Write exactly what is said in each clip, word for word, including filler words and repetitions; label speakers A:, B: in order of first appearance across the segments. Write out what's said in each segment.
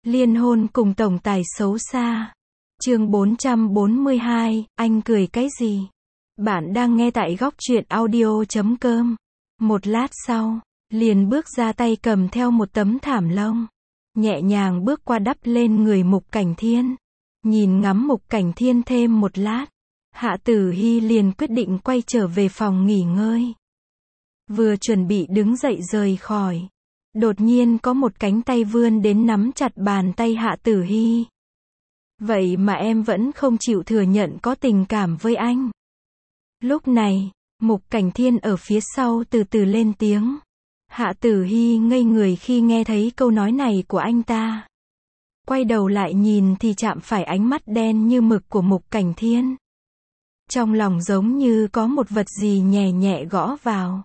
A: Liên hôn cùng tổng tài xấu xa. Chương bốn trăm bốn mươi hai, anh cười cái gì? Bạn đang nghe tại góc truyện audio chấm com. Một lát sau, liền bước ra tay cầm theo một tấm thảm lông. Nhẹ nhàng bước qua đắp lên người Mục Cảnh Thiên. Nhìn ngắm Mục Cảnh Thiên thêm một lát. Hạ Tử Hi liền quyết định quay trở về phòng nghỉ ngơi. Vừa chuẩn bị đứng dậy rời khỏi. Đột nhiên có một cánh tay vươn đến nắm chặt bàn tay Hạ Tử Hi. Vậy mà em vẫn không chịu thừa nhận có tình cảm với anh. Lúc này, Mục Cảnh Thiên ở phía sau từ từ lên tiếng. Hạ Tử Hi ngây người khi nghe thấy câu nói này của anh ta. Quay đầu lại nhìn thì chạm phải ánh mắt đen như mực của Mục Cảnh Thiên. Trong lòng giống như có một vật gì nhẹ nhẹ gõ vào.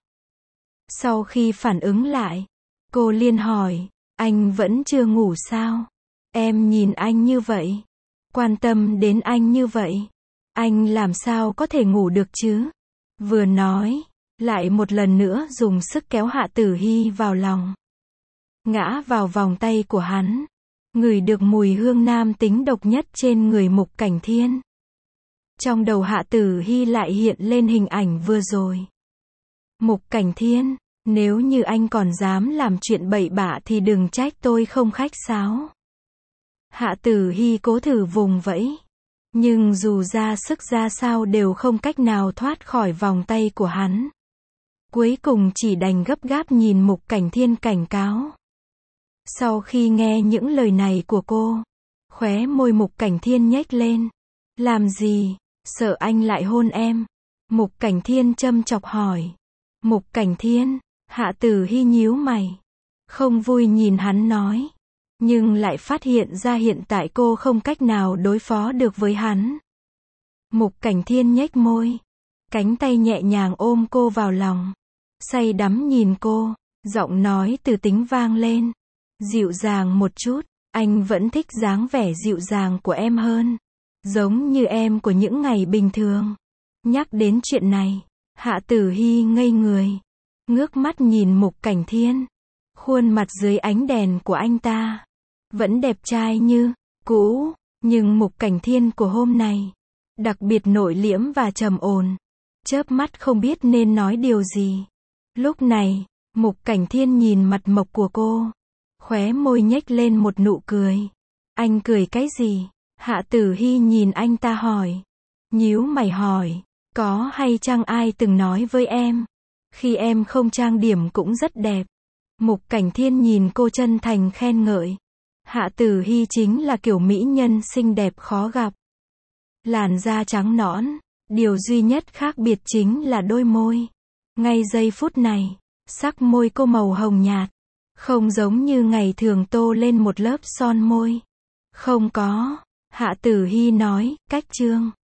A: Sau khi phản ứng lại, cô liền hỏi, anh vẫn chưa ngủ sao? Em nhìn anh như vậy, quan tâm đến anh như vậy, anh làm sao có thể ngủ được chứ? Vừa nói, lại một lần nữa dùng sức kéo Hạ Tử Hi vào lòng. Ngã vào vòng tay của hắn, ngửi được mùi hương nam tính độc nhất trên người Mục Cảnh Thiên. Trong đầu Hạ Tử Hi lại hiện lên hình ảnh vừa rồi. Mục Cảnh Thiên, nếu như anh còn dám làm chuyện bậy bạ thì đừng trách tôi không khách sáo. Hạ Tử Hi cố thử vùng vẫy. Nhưng dù ra sức ra sao đều không cách nào thoát khỏi vòng tay của hắn. Cuối cùng chỉ đành gấp gáp nhìn Mục Cảnh Thiên cảnh cáo. Sau khi nghe những lời này của cô, khóe môi Mục Cảnh Thiên nhếch lên. Làm gì? Sợ anh lại hôn em? Mục Cảnh Thiên châm chọc hỏi. Mục Cảnh Thiên, Hạ Tử Hi nhíu mày. Không vui nhìn hắn nói. Nhưng lại phát hiện ra hiện tại cô không cách nào đối phó được với hắn. Mục Cảnh Thiên nhếch môi. Cánh tay nhẹ nhàng ôm cô vào lòng. Say đắm nhìn cô, giọng nói từ tính vang lên. Dịu dàng một chút, anh vẫn thích dáng vẻ dịu dàng của em hơn. Giống như em của những ngày bình thường. Nhắc đến chuyện này, Hạ Tử Hi ngây người. Ngước mắt nhìn Mục Cảnh Thiên. Khuôn mặt dưới ánh đèn của anh ta vẫn đẹp trai như cũ, nhưng Mục Cảnh Thiên của hôm nay đặc biệt nội liễm và trầm ổn. Chớp mắt không biết nên nói điều gì. Lúc này, Mục Cảnh Thiên nhìn mặt mộc của cô, khóe môi nhếch lên một nụ cười. Anh cười cái gì? Hạ Tử Hi nhìn anh ta hỏi. Nhíu mày hỏi, có hay chăng ai từng nói với em, khi em không trang điểm cũng rất đẹp. Mục Cảnh Thiên nhìn cô chân thành khen ngợi. Hạ Tử Hi chính là kiểu mỹ nhân xinh đẹp khó gặp. Làn da trắng nõn, điều duy nhất khác biệt chính là đôi môi. Ngay giây phút này, sắc môi cô màu hồng nhạt, không giống như ngày thường tô lên một lớp son môi. Không có, Hạ Tử Hi nói, cách chương.